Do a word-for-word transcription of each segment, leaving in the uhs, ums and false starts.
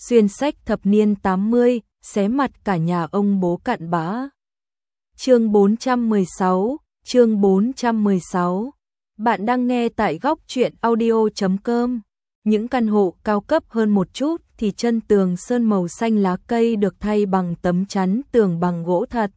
xuyên sách thập niên tám mươi, xé mặt cả nhà ông bố cặn bã. Chương bốn trăm mười sáu, chương bốn trăm mười sáu. Bạn đang nghe tại góc truyện audio chấm com. Những căn hộ cao cấp hơn một chút thì chân tường sơn màu xanh lá cây được thay bằng tấm chắn tường bằng gỗ thật.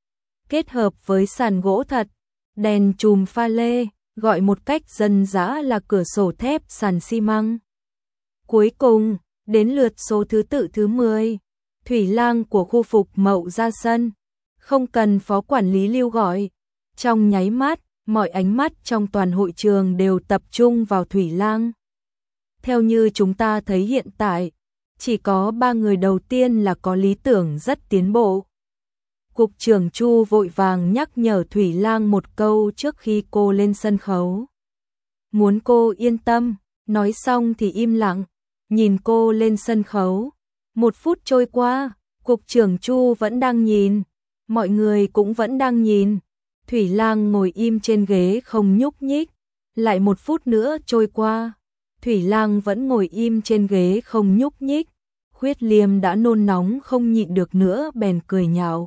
Kết hợp với sàn gỗ thật, đèn chùm pha lê, gọi một cách dân dã là cửa sổ thép sàn xi măng. Cuối cùng, đến lượt số thứ tự thứ mười, Thủy Lang của khu Phục Mậu ra sân. Không cần phó quản lý lưu gọi. Trong nháy mắt, mọi ánh mắt trong toàn hội trường đều tập trung vào Thủy Lang. Theo như chúng ta thấy hiện tại, chỉ có ba người đầu tiên là có lý tưởng rất tiến bộ. Cục trưởng Chu vội vàng nhắc nhở Thủy Lang một câu trước khi cô lên sân khấu. Muốn cô yên tâm, nói xong thì im lặng, nhìn cô lên sân khấu. Một phút trôi qua, Cục trưởng Chu vẫn đang nhìn, mọi người cũng vẫn đang nhìn. Thủy Lang ngồi im trên ghế không nhúc nhích. Lại một phút nữa trôi qua, Thủy Lang vẫn ngồi im trên ghế không nhúc nhích. Khuyết Liêm đã nôn nóng không nhịn được nữa bèn cười nhạo.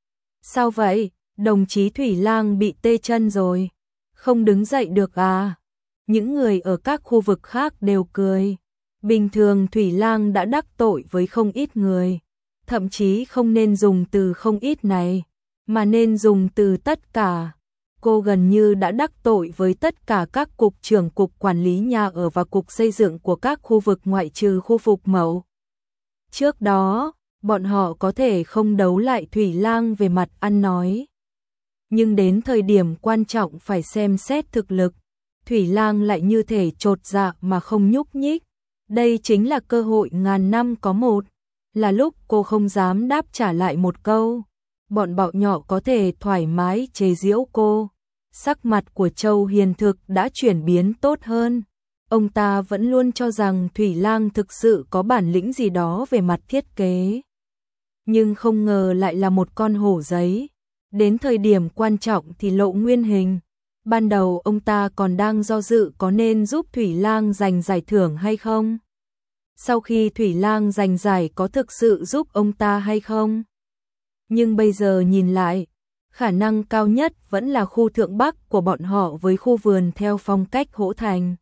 Sao vậy, đồng chí Thủy Lang bị tê chân rồi, không đứng dậy được à? Những người ở các khu vực khác đều cười. Bình thường Thủy Lang đã đắc tội với không ít người, thậm chí không nên dùng từ không ít này, mà nên dùng từ tất cả. Cô gần như đã đắc tội với tất cả các cục trưởng cục quản lý nhà ở và cục xây dựng của các khu vực ngoại trừ khu Phục Mậu. Trước đó, bọn họ có thể không đấu lại Thủy Lang về mặt ăn nói. Nhưng đến thời điểm quan trọng phải xem xét thực lực, Thủy Lang lại như thể chột dạ mà không nhúc nhích. Đây chính là cơ hội ngàn năm có một, là lúc cô không dám đáp trả lại một câu. Bọn bọ nhỏ có thể thoải mái chế giễu cô. Sắc mặt của Châu Hiền Thực đã chuyển biến tốt hơn. Ông ta vẫn luôn cho rằng Thủy Lang thực sự có bản lĩnh gì đó về mặt thiết kế. Nhưng không ngờ lại là một con hổ giấy. Đến thời điểm quan trọng thì lộ nguyên hình. Ban đầu ông ta còn đang do dự có nên giúp Thủy Lang giành giải thưởng hay không. Sau khi Thủy Lang giành giải có thực sự giúp ông ta hay không. Nhưng bây giờ nhìn lại, khả năng cao nhất vẫn là khu Thượng Bắc của bọn họ với khu vườn theo phong cách Hỗ Thành.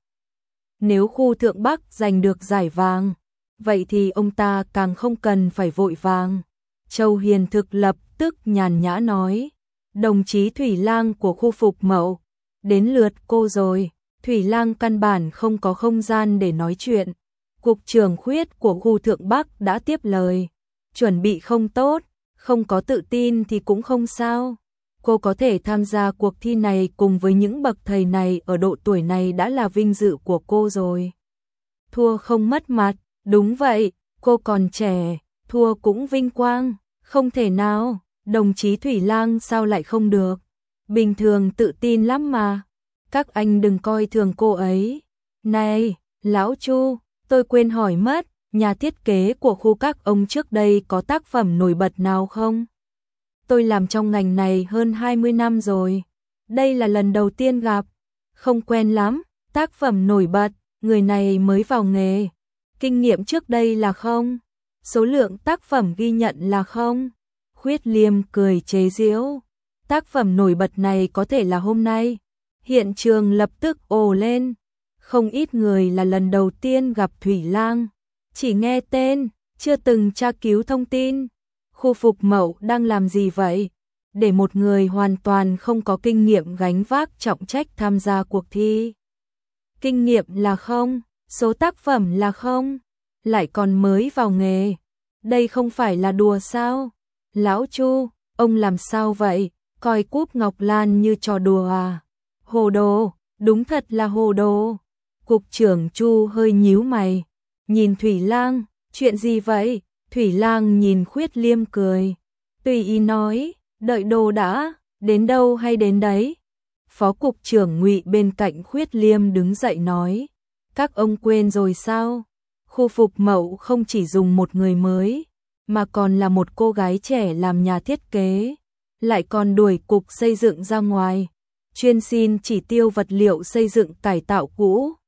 Nếu khu Thượng Bắc giành được giải vàng, vậy thì ông ta càng không cần phải vội vàng. Châu Hiền Thực lập tức nhàn nhã nói, đồng chí Thủy Lang của khu Phục Mậu, đến lượt cô rồi. Thủy Lang căn bản không có không gian để nói chuyện. Cục trưởng Khuyết của khu Thượng Bắc đã tiếp lời, chuẩn bị không tốt, không có tự tin thì cũng không sao. Cô có thể tham gia cuộc thi này cùng với những bậc thầy này ở độ tuổi này đã là vinh dự của cô rồi. Thua không mất mặt, đúng vậy, cô còn trẻ, thua cũng vinh quang, không thể nào, đồng chí Thủy Lang sao lại không được. Bình thường tự tin lắm mà, các anh đừng coi thường cô ấy. Này, lão Chu, tôi quên hỏi mất, nhà thiết kế của khu các ông trước đây có tác phẩm nổi bật nào không? Tôi làm trong ngành này hơn hai mươi năm rồi. Đây là lần đầu tiên gặp. Không quen lắm. Tác phẩm nổi bật, người này mới vào nghề. Kinh nghiệm trước đây là không? Số lượng tác phẩm ghi nhận là không? Khuyết Liêm cười chế giễu. Tác phẩm nổi bật này có thể là hôm nay. Hiện trường lập tức ồ lên. Không ít người là lần đầu tiên gặp Thủy Lang. Chỉ nghe tên, chưa từng tra cứu thông tin. Khu Phục Mậu đang làm gì vậy? Để một người hoàn toàn không có kinh nghiệm gánh vác trọng trách tham gia cuộc thi. Kinh nghiệm là không, số tác phẩm là không, lại còn mới vào nghề. Đây không phải là đùa sao? Lão Chu, ông làm sao vậy? Coi Cúp Ngọc Lan như trò đùa à? Hồ đồ, đúng thật là hồ đồ. Cục trưởng Chu hơi nhíu mày, nhìn Thủy Lang, chuyện gì vậy? Thủy Lang nhìn Khuyết Liêm cười, tùy ý nói, đợi đồ đã, đến đâu hay đến đấy. Phó cục trưởng Ngụy bên cạnh Khuyết Liêm đứng dậy nói, các ông quên rồi sao? Khu Phục Mậu không chỉ dùng một người mới, mà còn là một cô gái trẻ làm nhà thiết kế, lại còn đuổi cục xây dựng ra ngoài, chuyên xin chỉ tiêu vật liệu xây dựng cải tạo cũ.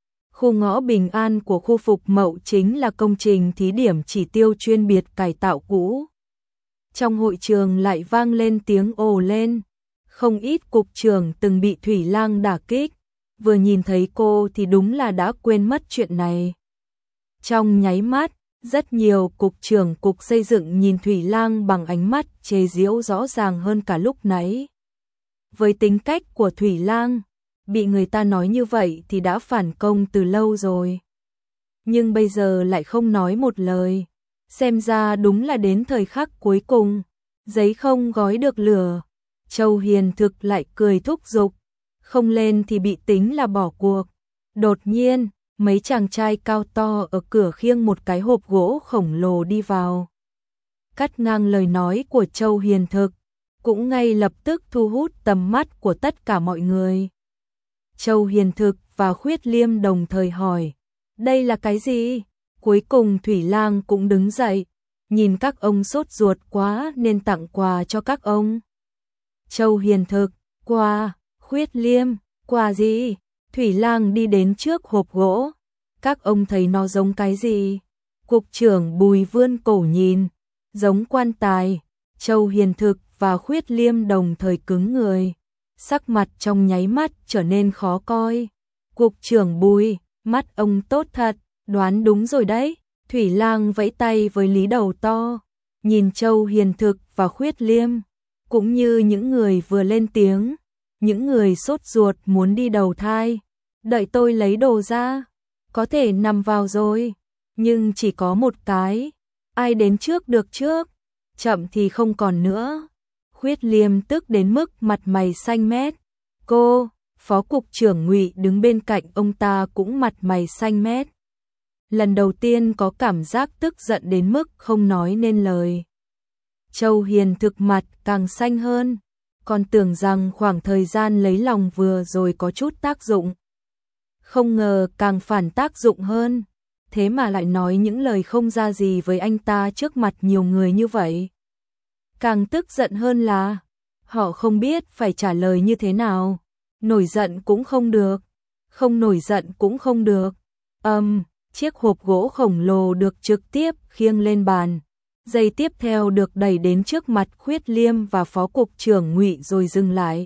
Khu ngõ Bình An của khu Phục Mậu chính là công trình thí điểm chỉ tiêu chuyên biệt cải tạo cũ. Trong hội trường lại vang lên tiếng ồ lên. Không ít cục trưởng từng bị Thủy Lang đả kích, vừa nhìn thấy cô thì đúng là đã quên mất chuyện này. Trong nháy mắt, rất nhiều cục trưởng cục xây dựng nhìn Thủy Lang bằng ánh mắt chế giễu rõ ràng hơn cả lúc nãy. Với tính cách của Thủy Lang, bị người ta nói như vậy thì đã phản công từ lâu rồi. Nhưng bây giờ lại không nói một lời. Xem ra đúng là đến thời khắc cuối cùng, giấy không gói được lửa. Châu Hiền Thực lại cười thúc giục, không lên thì bị tính là bỏ cuộc. Đột nhiên, mấy chàng trai cao to ở cửa khiêng một cái hộp gỗ khổng lồ đi vào. Cắt ngang lời nói của Châu Hiền Thực, cũng ngay lập tức thu hút tầm mắt của tất cả mọi người. Châu Hiền Thực và Khuyết Liêm đồng thời hỏi, đây là cái gì? Cuối cùng Thủy Lang cũng đứng dậy, nhìn các ông sốt ruột quá nên tặng quà cho các ông. Châu Hiền Thực, quà, Khuyết Liêm, quà gì? Thủy Lang đi đến trước hộp gỗ, các ông thấy nó giống cái gì? Cục trưởng Bùi vươn cổ nhìn, giống quan tài. Châu Hiền Thực và Khuyết Liêm đồng thời cứng người, sắc mặt trong nháy mắt trở nên khó coi. Cục trưởng Bùi, mắt ông tốt thật, đoán đúng rồi đấy. Thủy Lang vẫy tay với Lý Đầu To, nhìn Châu Hiền Thực và Khuyết Liêm, cũng như những người vừa lên tiếng, những người sốt ruột muốn đi đầu thai. Đợi tôi lấy đồ ra, có thể nằm vào rồi, nhưng chỉ có một cái, ai đến trước được trước, chậm thì không còn nữa. Khuyết Liêm tức đến mức mặt mày xanh mét. Cô, Phó Cục trưởng Ngụy đứng bên cạnh ông ta cũng mặt mày xanh mét. Lần đầu tiên có cảm giác tức giận đến mức không nói nên lời. Châu Hiền Thực mặt càng xanh hơn, còn tưởng rằng khoảng thời gian lấy lòng vừa rồi có chút tác dụng. Không ngờ càng phản tác dụng hơn, thế mà lại nói những lời không ra gì với anh ta trước mặt nhiều người như vậy. Càng tức giận hơn là, họ không biết phải trả lời như thế nào, nổi giận cũng không được, không nổi giận cũng không được. Âm, um, chiếc hộp gỗ khổng lồ được trực tiếp khiêng lên bàn, giây tiếp theo được đẩy đến trước mặt Khuyết Liêm và Phó Cục trưởng Ngụy rồi dừng lại.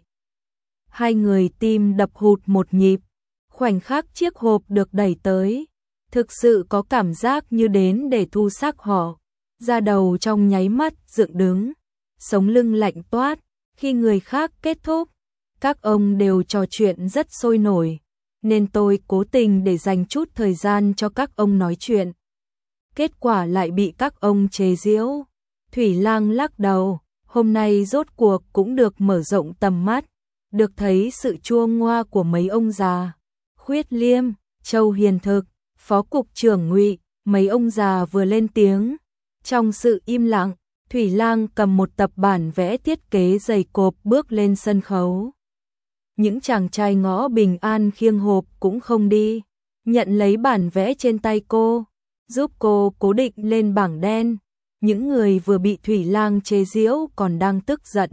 Hai người tim đập hụt một nhịp, khoảnh khắc chiếc hộp được đẩy tới, thực sự có cảm giác như đến để thu xác họ, da đầu trong nháy mắt dựng đứng, sống lưng lạnh toát. Khi người khác kết thúc, các ông đều trò chuyện rất sôi nổi, nên tôi cố tình để dành chút thời gian cho các ông nói chuyện. Kết quả lại bị các ông chế giễu. Thủy Lang lắc đầu, hôm nay rốt cuộc cũng được mở rộng tầm mắt, được thấy sự chua ngoa của mấy ông già. Khuyết Liêm, Châu Hiền Thực, Phó Cục trưởng Ngụy, mấy ông già vừa lên tiếng. Trong sự im lặng, Thủy Lang cầm một tập bản vẽ thiết kế dày cộp bước lên sân khấu. Những chàng trai ngõ Bình An khiêng hộp cũng không đi, nhận lấy bản vẽ trên tay cô, giúp cô cố định lên bảng đen. Những người vừa bị Thủy Lang chế giễu còn đang tức giận,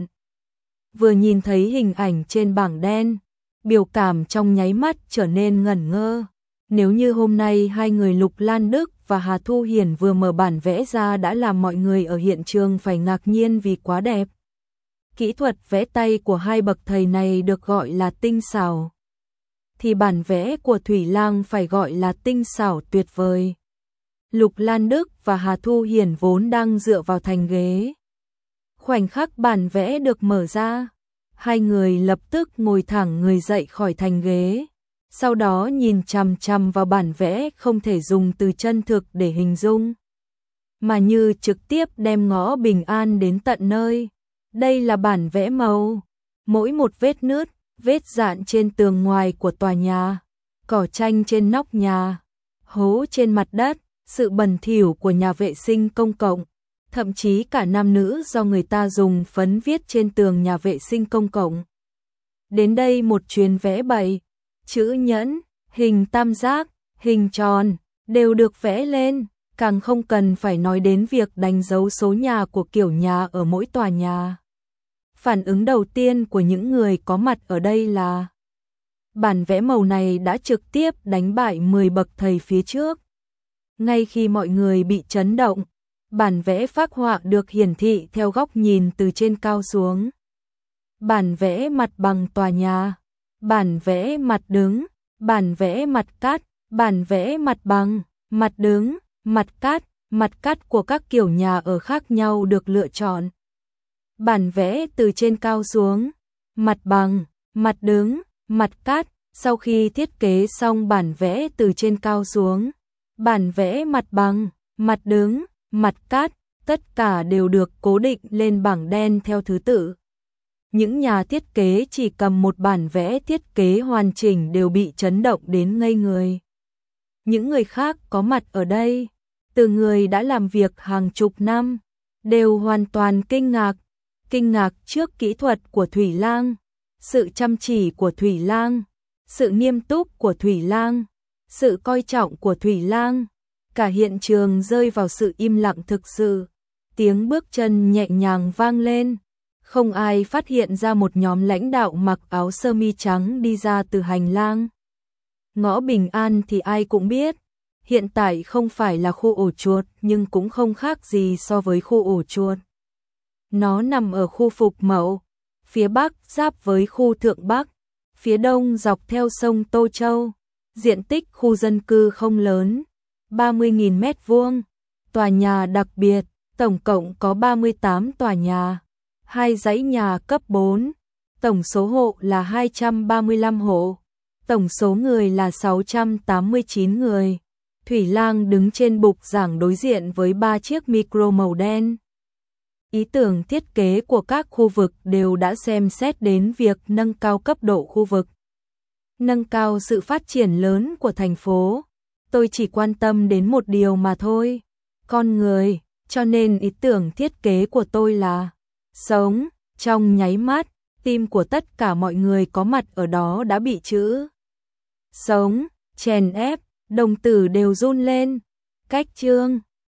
vừa nhìn thấy hình ảnh trên bảng đen, biểu cảm trong nháy mắt trở nên ngẩn ngơ. Nếu như hôm nay hai người Lục Lan Đức và Hà Thu Hiển vừa mở bản vẽ ra đã làm mọi người ở hiện trường phải ngạc nhiên vì quá đẹp. Kỹ thuật vẽ tay của hai bậc thầy này được gọi là tinh xảo, thì bản vẽ của Thủy Lang phải gọi là tinh xảo tuyệt vời. Lục Lan Đức và Hà Thu Hiển vốn đang dựa vào thành ghế. Khoảnh khắc bản vẽ được mở ra, hai người lập tức ngồi thẳng người dậy khỏi thành ghế, sau đó nhìn chằm chằm vào bản vẽ không thể dùng từ chân thực để hình dung, mà như trực tiếp đem ngõ Bình An đến tận nơi. Đây là bản vẽ màu, mỗi một vết nứt, vết dạn trên tường ngoài của tòa nhà, cỏ tranh trên nóc nhà, hố trên mặt đất, sự bẩn thỉu của nhà vệ sinh công cộng, thậm chí cả nam nữ do người ta dùng phấn viết trên tường nhà vệ sinh công cộng. Đến đây một chuyến vẽ bậy, chữ nhẫn, hình tam giác, hình tròn, đều được vẽ lên, càng không cần phải nói đến việc đánh dấu số nhà của kiểu nhà ở mỗi tòa nhà. Phản ứng đầu tiên của những người có mặt ở đây là Bản vẽ màu này đã trực tiếp đánh bại mười bậc thầy phía trước. Ngay khi mọi người bị chấn động, bản vẽ phác họa được hiển thị theo góc nhìn từ trên cao xuống. Bản vẽ mặt bằng tòa nhà, bản vẽ mặt đứng, bản vẽ mặt cắt, bản vẽ mặt bằng, mặt đứng, mặt cắt, mặt cắt của các kiểu nhà ở khác nhau được lựa chọn. Bản vẽ từ trên cao xuống, mặt bằng, mặt đứng, mặt cắt, sau khi thiết kế xong bản vẽ từ trên cao xuống, bản vẽ mặt bằng, mặt đứng, mặt cắt, tất cả đều được cố định lên bảng đen theo thứ tự. Những nhà thiết kế chỉ cầm một bản vẽ thiết kế hoàn chỉnh đều bị chấn động đến ngây người. Những người khác có mặt ở đây, từ người đã làm việc hàng chục năm, đều hoàn toàn kinh ngạc. Kinh ngạc trước kỹ thuật của Thủy Lang, sự chăm chỉ của Thủy Lang, sự nghiêm túc của Thủy Lang, sự coi trọng của Thủy Lang. Cả hiện trường rơi vào sự im lặng thực sự. Tiếng bước chân nhẹ nhàng vang lên. Không ai phát hiện ra một nhóm lãnh đạo mặc áo sơ mi trắng đi ra từ hành lang. Ngõ Bình An thì ai cũng biết, hiện tại không phải là khu ổ chuột nhưng cũng không khác gì so với khu ổ chuột. Nó nằm ở khu Phục Mậu, phía bắc giáp với khu Thượng Bắc, phía đông dọc theo sông Tô Châu. Diện tích khu dân cư không lớn, ba mươi nghìn mét vuông. Tòa nhà đặc biệt, tổng cộng có ba mươi tám tòa nhà, hai dãy nhà cấp bốn. Tổng số hộ là hai trăm ba mươi lăm hộ, tổng số người là sáu trăm tám mươi chín người. Thủy Lang đứng trên bục giảng đối diện với ba chiếc micro màu đen. Ý tưởng thiết kế của các khu vực đều đã xem xét đến việc nâng cao cấp độ khu vực, nâng cao sự phát triển lớn của thành phố. Tôi chỉ quan tâm đến một điều mà thôi, con người, cho nên ý tưởng thiết kế của tôi là sống. Trong nháy mắt, tim của tất cả mọi người có mặt ở đó đã bị chữ sống chèn ép, đồng tử đều run lên. Cách chương